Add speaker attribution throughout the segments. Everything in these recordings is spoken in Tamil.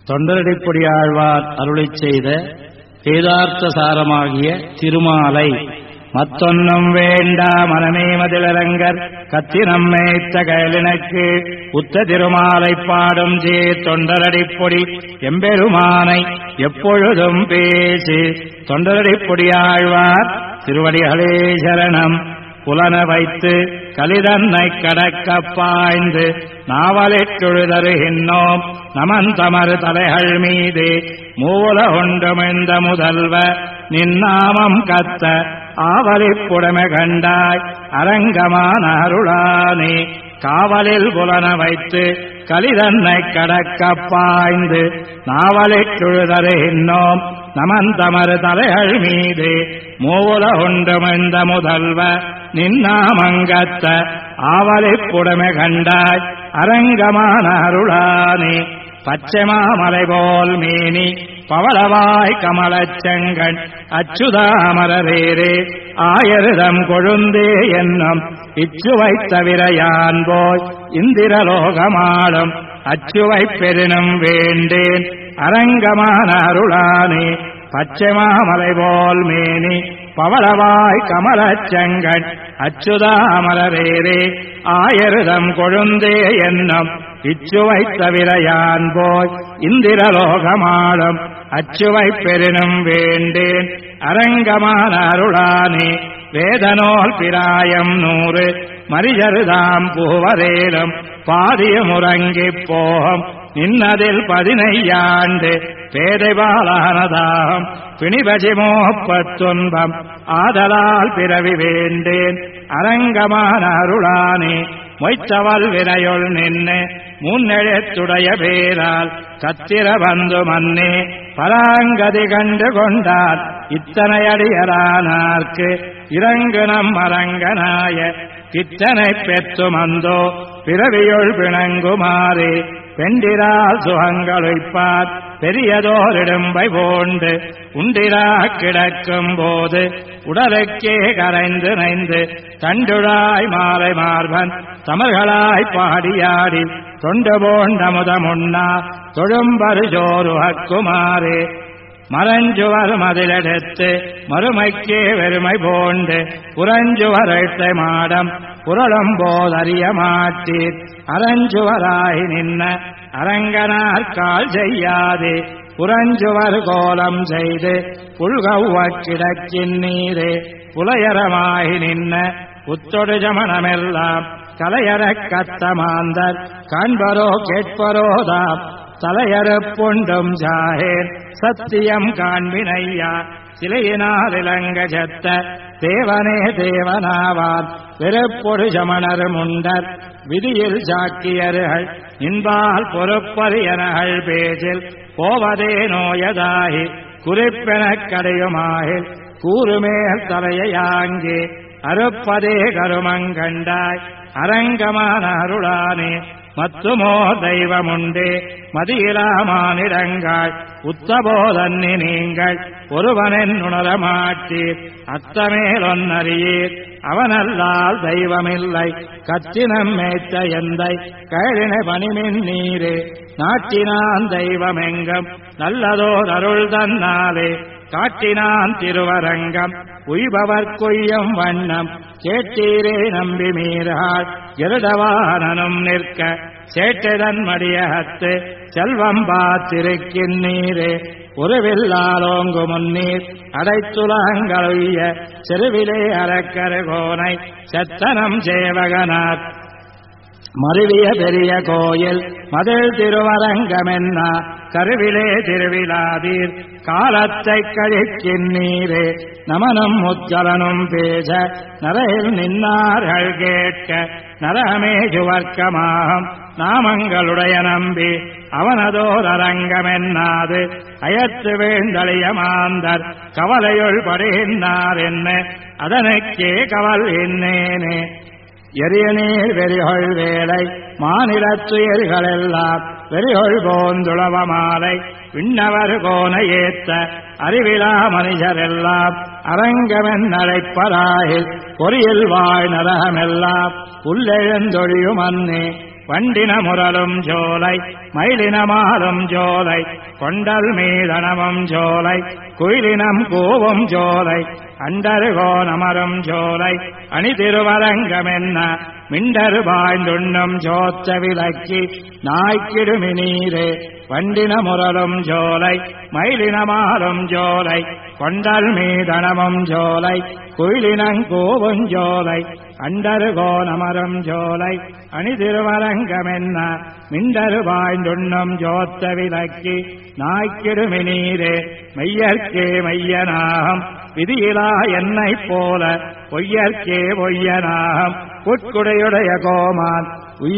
Speaker 1: தொண்டரடிப்பொடியாழ்வார் அருளிச் செய்த வேதார்த்த சாரமாகிய திருமாலை மத்தொன்னும் வேண்டா மனமே மதிலரங்கர் கத்தி நம்மேத்த கயலினக்கு உத்த திருமாலை பாடும் ஜே தொண்டரடிப்பொடி எம்பெருமானை எப்பொழுதும் பேசி. தொண்டரடிப்பொடியாழ்வார் திருவடிகளே சரணம். புலன வைத்து கலிதன்னை கடக்க பாய்ந்து நாவலிட்டுழுதருகின்றோம் நமன் தமறு தலைகள் மீது மூல ஒன்றுமிழ்ந்த முதல்வ நின்னாமம் கத்த ஆவலிப்புடமை கண்டாய் அரங்கமான அருளானே. காவலில் புலன வைத்து கலிதன்னை கடக்க பாய்ந்து நாவலிட்டுழுதருகின்றோம் நமன் தமறு தலைகள் மீது மூல ஒன்றுமிழ்ந்த முதல்வ நின்னாமங்கத்த ஆவலிப்புடமை கண்டாய் அரங்கமான அருளானே. பச்சைமாமலை போல் மேனி பவளவாய் கமலச் செங்கண் அச்சுதாமரரேரே ஆயருதம் கொழுந்தே என்னும் இச்சுவை தவிர யான் போய் இந்திரலோகமாடும் அச்சுவை பெரினும் வேண்டேன் அரங்கமான அருளானே. பச்சைமாமலை போல் மேனி பவளவாய் கமலச் செங்கண் அச்சுதாமரரேரே ஆயருதம் கொழுந்தே என்னும் இச்சுவை தவிர யான் போய் இந்திரலோகமாடும் அச்சுவை பெரினும் வேண்டேன் அரங்கமான அருளானே. வேதனோல் பிராயம் 100 மரிஜருதாம் பூவரேலும் பாதியமுறங்கிப் போகம் நின்னதில் 15 பேதைபாலானதாம் பிணிபஜிமோ பத்துன்பம் ஆதலால் பிறவி வேண்டேன் அரங்கமான அருளானே. மொய்த்தவல் வினையுள் நின்று முன்னெழுத்துடைய பேரால் கத்திர வந்து மன்னே பராங்கதி கண்டு கொண்டார் இத்தனை அடியரானார்க்கு இறங்கு நம் அரங்கனாய கித்தனை பெற்று மந்தோ பிறவியுள் பிணங்குமாறே. பெண்டிரால் சுகங்களுய்ப்பார் பெரியதோரிடும்பை போண்டு உண்டிரா கிடக்கும் போது உடலுக்கே கரைந்து நைந்து தண்டுழாய் மாலை மார்பன் தமர்களாய் பாடியாடி தொண்டு போண்ட முதமுன்னா தொழும்பரு ஜோருஹக்குமாரே. மரஞ்சுவர் மதிலெடுத்து மறுமைக்கே வெறுமை போண்டு புறஞ்சுவர் எழுத்தை மாடம் புரளும் போதறிய மாட்டீர் அரஞ்சுவராய் நின்ன அரங்கனார் கால் செய்யாதே புறஞ்சுவர் கோலம் செய்து புல்கவ்வ கிடக்கின்னீரே. புலையரமாய் நின்ன புத்தொடு ஜமனமெல்லாம் கலையறக் கத்தமாந்தர் காண்பரோ கேட்பரோதாம் தலையறுப்புண்டும் ஜாகேன் சத்தியம் காண்பினையா. சிலையினால் இலங்க ஜத்த தேவனே தேவனாவார் வெறுப்பொடு சமணர் முண்டர் விதியில் சாக்கியர்கள் இன்பால் பொறுப்பறியனகள் பேச்சில் போவதே நோயதாகி குறிப்பெனக் கடையுமாகில் கூறுமேல் தலையாங்கே அறுப்பதே கருமங்கண்டாய் அரங்கமான அருளானே. மத்துமோ தெய்வமுண்டே மதியிலாமானிடங்காய் உத்தபோதன்னி நீங்கள் ஒருவனின் உணரமாட்டீர் அத்தமேலொன்னறியீர் அவனல்லால் தெய்வமில்லை கத்தினம் மேய்த்த எந்தை கழினை பணிமின் நீரே. நாட்டினான் தெய்வமெங்கும் நல்லதோர் அருள் தன்னாலே காட்டினான் திருவரங்கம் உய்பவர் கொய்யும் வண்ணம் கேட்டீரே நம்பி மீறாள் எருடவானனும் நிற்க சேட்டதன் மடியகத்து செல்வம் பார்த்திருக்கின்றீரே. ஒருவில்லாலோங்கு முன்னீர் அடைத்துலங்களுய்ய செருவிலே அறக்கருகோனை செத்தனம் சேவகனார் மருவிய பெரிய கோயில் மதில் திருவரங்கமென்னா கருவிலே திருவிழாதீர் காலத்தை கழிக்கின்றீரே. நமனும் முச்சலனும் பேச நரையில் நின்னார்கள் கேட்க நரமே சுவர்க்கமாகும் நாமங்களுடைய நம்பி அவனதோர் அரங்கமென்னாது அயத்து வேண்டலிய மாந்தர் கவலையுள் படுகின்றார் என்ன அதனுக்கே கவல் என்னேனே. எரியநீர் வெறிகொள் வேலை மாநிலத்துயர்களெல்லாம் வெறிகொள் போந்துளவ மாலை விண்ணவர் கோனை ஏத்த அறிவிலா மனிதரெல்லாம் அரங்கமென் அழைப்பராயில் பொறியில் வாழ் நரகமெல்லாம் உள்ளெழுந்தொழியும் அன்னே வண்டின முரலும் ஜோலை மயிலினமாலும் ஜோலை கொண்டல் மீதனமும் ஜோலை குயிலினம் கூவும் ஜோலை அண்டருகோன் அமரும் ஜோலை அணி திருவரங்கமென்ன மிண்டரு பாய்ந்துண்ணும் ஜோத்த விலக்கி நாய்க்கிடுமி நீரே வண்டின முரலும் ஜோலை மயிலினமாலும் ஜோலை கொண்டல் மீதனமும் ஜோலை குயிலினங்கூவும் ஜோலை அண்டருகோன் அமரும் ஜோலை அணி திருவரங்கமென்ன மிண்டரு பாய்ந்துண்ணும் ஜோத்த விலக்கி நாய்க்கிடுமி நீரே மெய்யற்கே மையனாகம் விதியிலா என்னைப் போல பொய்யற்கே பொய்யனாகம் புட்குடையுடைய கோமான்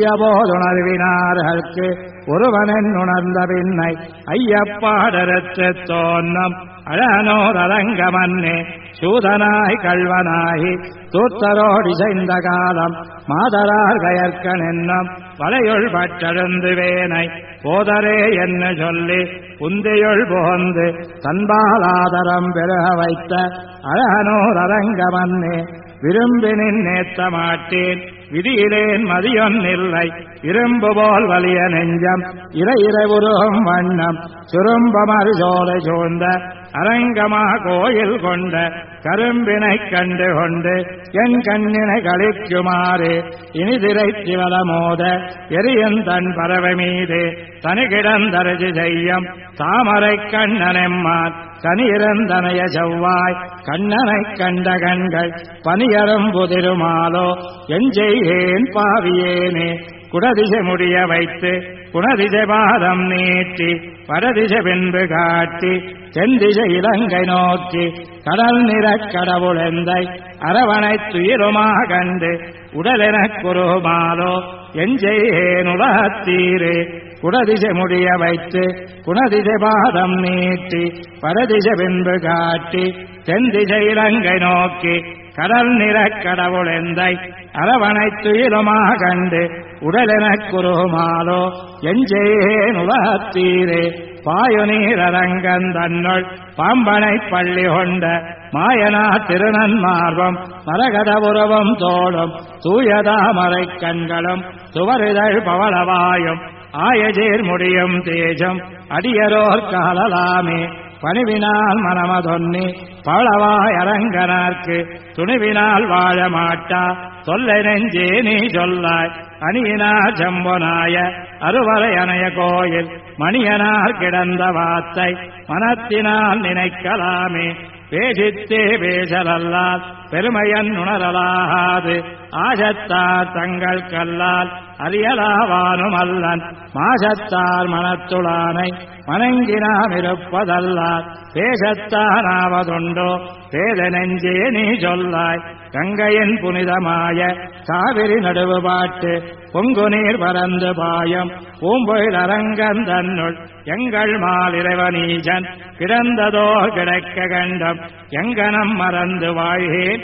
Speaker 1: உய்யபோதுணர்வினார்களுக்கு ஒருவனன் உணர்ந்த பின்னை ஐயப்பாடரற்று தோன்னம் அழனோரங்கமன்னே சூதனாய் கள்வனாகி தூத்தரோடி செய்த காலம் மாதரார் கயற்கன் என்னும் வலையுள் பற்றெழுந்து வேனை போதரே என்ன சொல்லி புந்தையுள் புகுந்து தன்பாலாதரம் பெருக வைத்த அழனோரங்கமன்னே விரும்பினின் நேத்த மாட்டேன் விதியிலேன் மதியொன்னில்லை இரும்பு போல் வலிய நெஞ்சம் இறை உருகும் வண்ணம் சுரும்பமர் சோலை சூழ்ந்த அரங்கமா கோயில் கொண்ட கரும்பினைக் கண்டு கொண்டு என் கண்ணினை கழிக்குமாறு இனிதிரை சிவலமோத எரியன் தன் பறவை மீது தனி கிடந்தரசி செய்யம் தாமரை கண்ணனெம்மான் கனியிறந்தனைய செவ்வாய் கண்ணனைக் கண்ட கண்கள் பனியரும் புதிருமாலோ எஞ்செய்கேன் பாவியேனே குடதிசை முடிய வைத்து குணதிசை பாதம் நீட்டி வடதிசை பின்பு காட்டி தென்திசை இலங்கை நோக்கி கடல் நிறக் கடவுளெந்தை அரவணைத் துயிலுமா கண்டு உடலெனக் குருமாலோ எஞ்செய்கேன் உலகத்தீரே குடதிசை முடிய வைத்து குணதிசை பாதம் நீட்டி வடதிசை பின்பு காட்டி தென்திசை இலங்கை நோக்கி கடல் நிறக் கடவுளெந்தை அரவணைத் துயிலுமா கண்டு உடலெனக் குருமாலோ எஞ்சேன் உலகத்தீரே பாயுநீர் அரங்கந்தன்னுள் பாம்பனைப் பள்ளி கொண்ட மாயனா திருநன்மார்பம் மரகத உருவம் தோளும் தூயதாமரைக் கண்களும் துவரிதழ் பவளவாயும் ஆயஜேர் முடியும் தேஜம் அடியரோர் காலலாமே பணிவினால் மனமதொன்னி பவளவாய் அரங்கனார்க்கு துணிவினால் வாழ மாட்டா தொல்லை நெஞ்சே நீ சொல்லாய் அணியினார் ஜம்பொனாய அருவரை அணைய கோயில் மணியனார் கிடந்த வாத்தை மனத்தினால் நினைக்கலாமே பேசித்தே பேசலல்லால் பெருமையன் உணரலாகாது ஆசத்தார் தங்கள் கல்லால் அறியலாவானும் அல்லன் மாசத்தார் மனத்துளானை மணங்கினாம் இருப்பதல்லால் பேசத்தானாவதுண்டோ பேத நெஞ்சே நீ சொல்லாய் கங்கையின் புனிதமாய காவிரி நடுவு பாட்டு பொங்கு நீர் பறந்து பாயம் பூம்பொழில் அரங்கன் தன்னுள் எங்கள் மால் இறைவனீஜன் கிடந்ததோ கிடைக்க கண்டம் எங்கனம் மறந்து வாழ்கேன்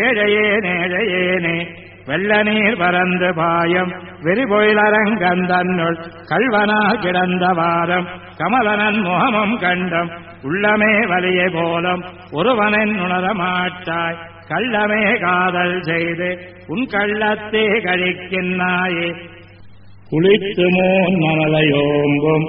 Speaker 1: ஏழையேனேழையேனே வெள்ள நீர் பறந்து பாயம் வெறிபொழிலரங்கன் தன்னுள் கல்வனா கிடந்த வாரம் கமலனன் முகமும் கண்டம் உள்ளமே வலியை போலும் ஒருவனின் உணரமாட்டாய் கள்ளமே காதல் செய்து உன் கள்ளத்தே கழிக்கின்றாயே குளித்து மோன் மணலையோம்பும்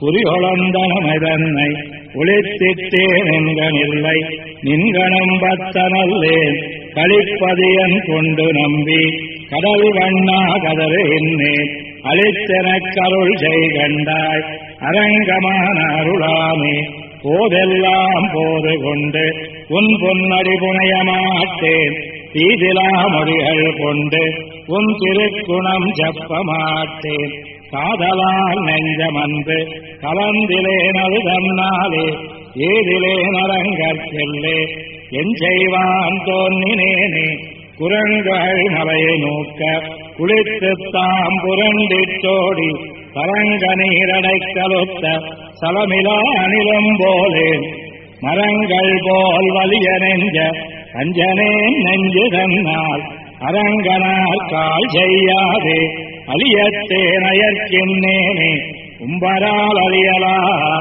Speaker 1: குறியொளந்தனமை ஒளித்திட்டேன் என்கனில்லை நின்கணம் பத்தனல்லேன் களிப்பதியன் கொண்டு நம்பி கடல் வண்ணா கதறுகின்றேன் அளித்தெனக் கருள் செய்கண்டாய் அரங்கமான அருளாமே போதெல்லாம் போது கொண்டு உன் பொன்னடி புனைய மாட்டேன் தீதிலா மொழிகள் கொண்டு உன் திருக்குணம் செப்ப மாட்டேன் காதலால் நெஞ்சமன்று கலந்திலேனது தன்னாலே ஏதிலே நரங்கற்கெல்லே என் செய்வான் தோன்னினேனே குரங்குகள் மலையை நோக்க குளித்துத்தாம் புரண்டிட்டோடி தரங்க நீரடைக் கலுத்த சலமிலா அணிலும் போலேன் மரங்கள் போல் வலிய நெஞ்ச அஞ்சனேன் நெஞ்சு தன்னால் அரங்கனார் கால் செய்யாதே அலியத்தேன் அயற்கின்னேனே உம்பரால் அறியலா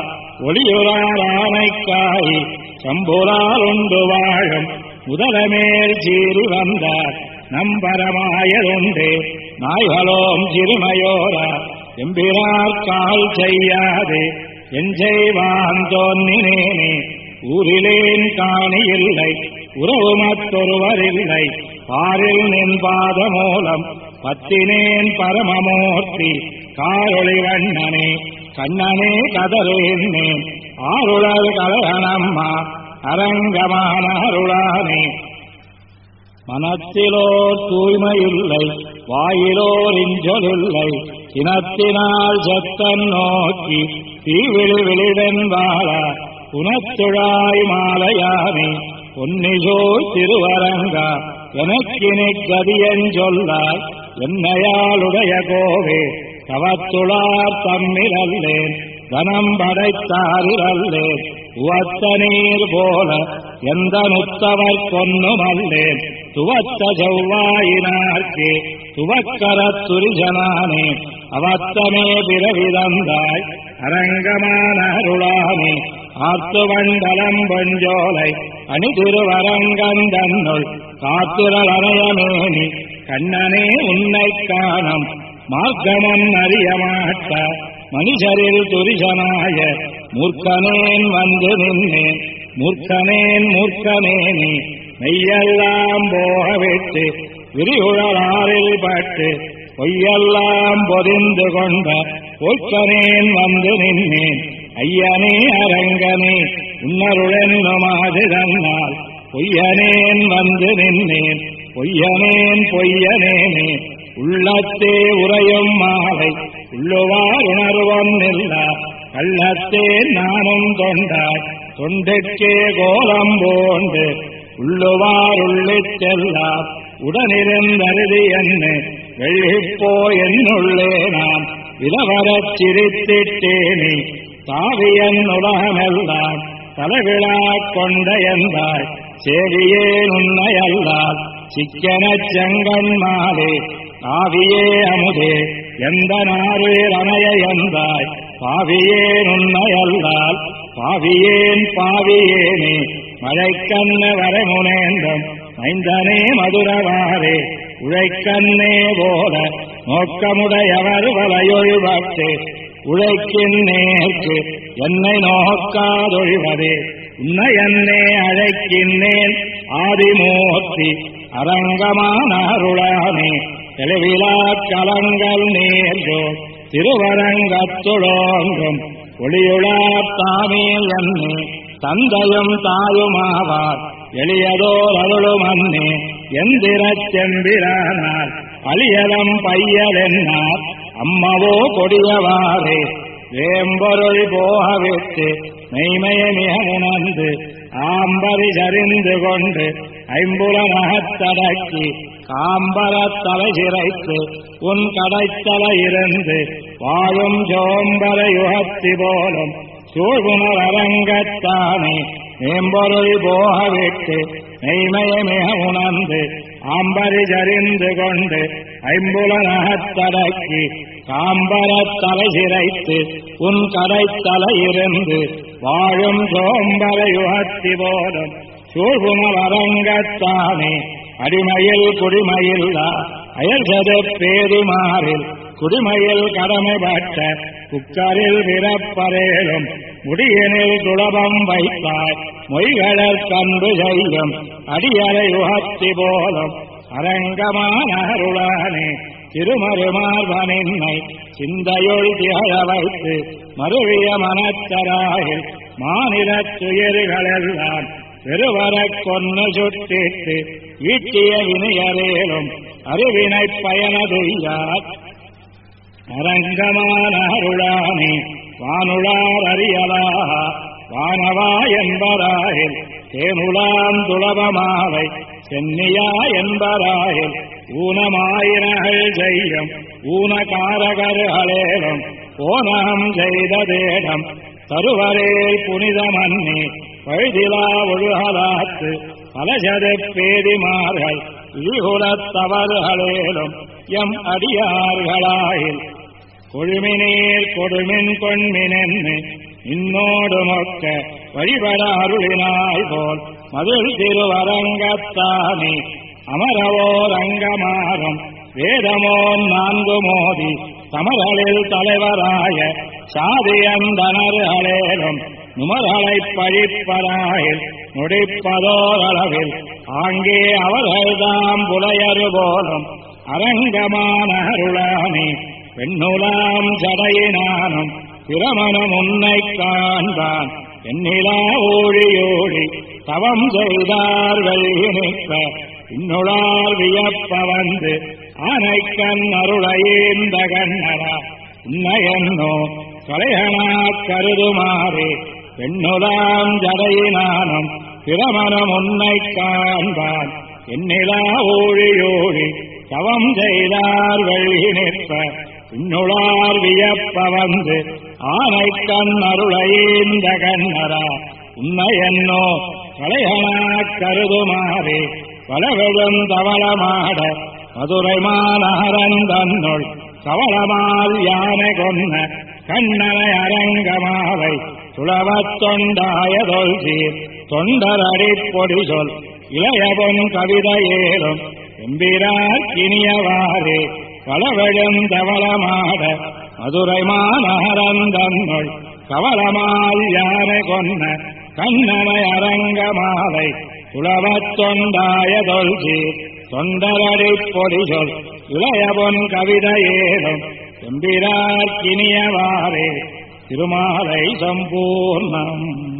Speaker 1: ஒளியுறாரானைக்காய் சம்புரால் உண்டு வாழும் முதலமேல் சீறி வந்தார் நம்பரமாயதுண்டே நாய்களோம் சிறுமையோரா எம்பிரார் கால் செய்யாது என் செய்வான் தோன்னினேனே ஊரிலேன் காணி இல்லை உறவு மற்றொருவரில்லை பாரில் நின் பாத மூலம் பத்தினேன் பரமமூர்த்தி காரொளி வண்ணனே கண்ணனே கதறேன்னேன் ஆருளர் கலகனம்மா அரங்கமான அருளானே மனத்திலோர் தூய்மையில்லை வாயிலோர் இஞ்சொலில்லை இனத்தினால் செத்தன் நோக்கி தீவிழி விழிவென்பாள புனத்துழாய் மாலையானே பொன்னிசோய் திருவரங்கா எனக்கினி கதியன் சொல்லாய் என்னையாளுடைய கோவே தவத்துளார் தம்மிலல்லேன் தனம் படைத்தாரிலல்லேன் உவத்த நீர் போல எந்த நுத்தவர் கொன்னுமல்லேன் துவத்த செவ்வாயினார்க்கே துவக்கரத் துரிஜனானே அவத்தமே பிறவிதந்தாய் அரங்கமான அருளானே ஆத்துவண்டலம் பொஞ்சோலை அணி திருவரங்கந்தன்னுள் காத்திரல் அணையமேனி கண்ணனே உன்னை காணம் மார்க்கமன் அறியமாட்ட மனுஷரில் துரிசனாய மூர்க்கனேன் வந்து நின்னேன் மூர்க்கனேன் மூர்க்கனேனே மெய்யெல்லாம் போகவிட்டு விரிகுழலாரில் பட்டு பொய்யெல்லாம் பொதிந்து கொண்ட பொய்க்கனேன் வந்து நின்னேன் ஐயனே அரங்கனே உன்னருளென்னுமாது தன்னால் பொய்யனேன் வந்து நின்னேன் பொய்யனேன் பொய்யனேனே உள்ளத்தே உறையும் மாலை உள்ளுவார் உணர்வொன்னில்லா கள்ளத்தே நானும் தொண்டாய் தொண்டுக்கே கோலம் போண்டு உள்ளுவார் உள்ளிச் செல்லாம் உடனிருந்தருதி என்ன வெள்ளிப்போ என்னுள்ளே நான் இளவரச் சிரித்திட்டேனே தாவியன் உலகமெல்லாம் தலைவிழா கொண்ட எந்தாய் சேவியேன் உன்னையல்லால் சிக்கனச் செங்கன்மாலே ஆவியே அமுதே எந்த நாரீர் அணைய எந்தாய் பாவியேன் உன்னையல்லால் பாவியேன் பாவியேனே மழைக்கண்ண வரமுனேந்தம் மைந்தனே மதுரவாரே உழைக்கண்ணே போல நோக்கமுடையவர் வலையொழிவட்டே உழைக்கின் நேர்க்கு என்னை நோக்காதொழிவதே உன்னை என்னே அழைக்கின்றேன் ஆதிமூர்த்தி அரங்கமான அருளானே தெளிவிலா கலங்கள் நேர்கோ திருவரங்கத்துளோங்கும் ஒளியுளார் தாமேல் என்னே தந்தையும் தாயுமாவார் எளியதோர் அருளும் அன்னே எந்திரச் செம்பிரானார் அழியலம் பையலென்னார் அம்மவோ கொடியவாரே வேம்பொருள் போகவிட்டு மெய்மைய மிக உணர்ந்து ஆம்பரி சரிந்து கொண்டு ஐம்புலனகத்தடக்கி காம்பரத் தலை சிரைத்து உன் கடைத்தல இருந்து வாழும் சோம்பர யுகத்தி போலும் சூழ்குணர் அரங்கத்தானே மேம்பொருள் போகவிட்டு மெய்மைய மிக உணர்ந்து ஆம்பரி சரிந்து கொண்டு ஐம்புலனகத்தடக்கி காம்பரத் தலை சிரைத்து உன் கடைத்தல இருந்து வாழும் சோம்பர யுகத்தி போலும் சூழ்குணர் அரங்கத்தானே அடிமையில் குடிமையில்லா அயல்சது பேரிமாறில் குடிமையில் கடமைப்பட்ட குக்கரில் விரப்பரேலும் முடியனில் துளபம் வைத்தாய் மொய்களர் கண்டு செய்யும் அடியலை உகத்தி போலும் அரங்கமான அருளானே திருமருமார்பனின்னை சிந்தையுள் திகழ வைத்து மருவிய மனத்தராயில் மாநிலத் துயர்களெல்லாம் பெருவரக் கொன்னு சுட்டிட்டு ஈட்டிய வினையரேலும் அருவினைப் பயனதுய்யார் அரங்கமான அருளானே வானுளார் அறியலா வானவா என்பராயில் தேனுலாம் துளபமாவை சென்னியா என்பராயில் ஊனமாயினகள் செய்யும் ஊனகாரகர்களேலும் போனம் செய்த தேடம் தருவரேல் புனிதமன்னே பழுதிலா ஒழுகலாத்து பலஜது பேதிமார்கள் இழிகுலத்தவர்களேலும் எம் அடியார்களாயில் கொழுமினீர் கொடுமின் கொண்மினென்னு இன்னோடு மொக்க வழிபட அருளினாய் போல் மதுள் திருவரங்கத்தானே அமரவோர் அங்கமாறும் வேதமோ நான்கு மோதி சமர்களில் தலைவராய சாதியந்தனர்களேலும் நுமர்களைப் பழிப்பராயில் நொடிப்பதோரளவில் ஆங்கே அவர்கள்தாம் புலையரு போலும் அரங்கமான அருளானே பெண்ணுலாம் ஜடையினானும் பிரமணம் உன்னை காண்பான் என்னிலா ஓழியோழி தவம் செய்தார் வெள்ளினிப்ப இன்னுளார் வியப்ப வந்து ஆனைக்கண் அருளையேந்த கண்ணரா உன்னையன்னோ கலையனா கருதுமாறே பெண்ணுலாம் ஜடையினானும் பிரமணம் உன்னை காண்பான் என்னிலா ஓழியோழி தவம் செய்தார் வெள்ளி நிற்ப இன்னுளார் வியப்ப வந்து ஆனைக்கண் அருளையேந்த கண்ணரா உன்னையன்னோ கலையனா கருதுமாறே பலவிழும் தவளமாட மதுரை மாநகரன் தன்னுள் கவளமால் யானை கொன்ன கண்ணனை அரங்கமாவை துளவத் தொண்டாயதொல் சீர் தொண்டரடி பொடி சொல் இளையவன் கவிதையேறும் எம்பிரார் கினியவாறே பலவிழும் தவளமாட மதுரை மாநகரன் தன்னுள் கவளமால் யானை கொன்ன கண்ணனை அரங்கமாவை துளவத் தொண்டாயதொல் சீர் தொண்டரடி பொடி சொல் இளையவன் கவிதையேறும் எம்பிரார் கினியவாறே திருமாலை சம்பூர்ணம்.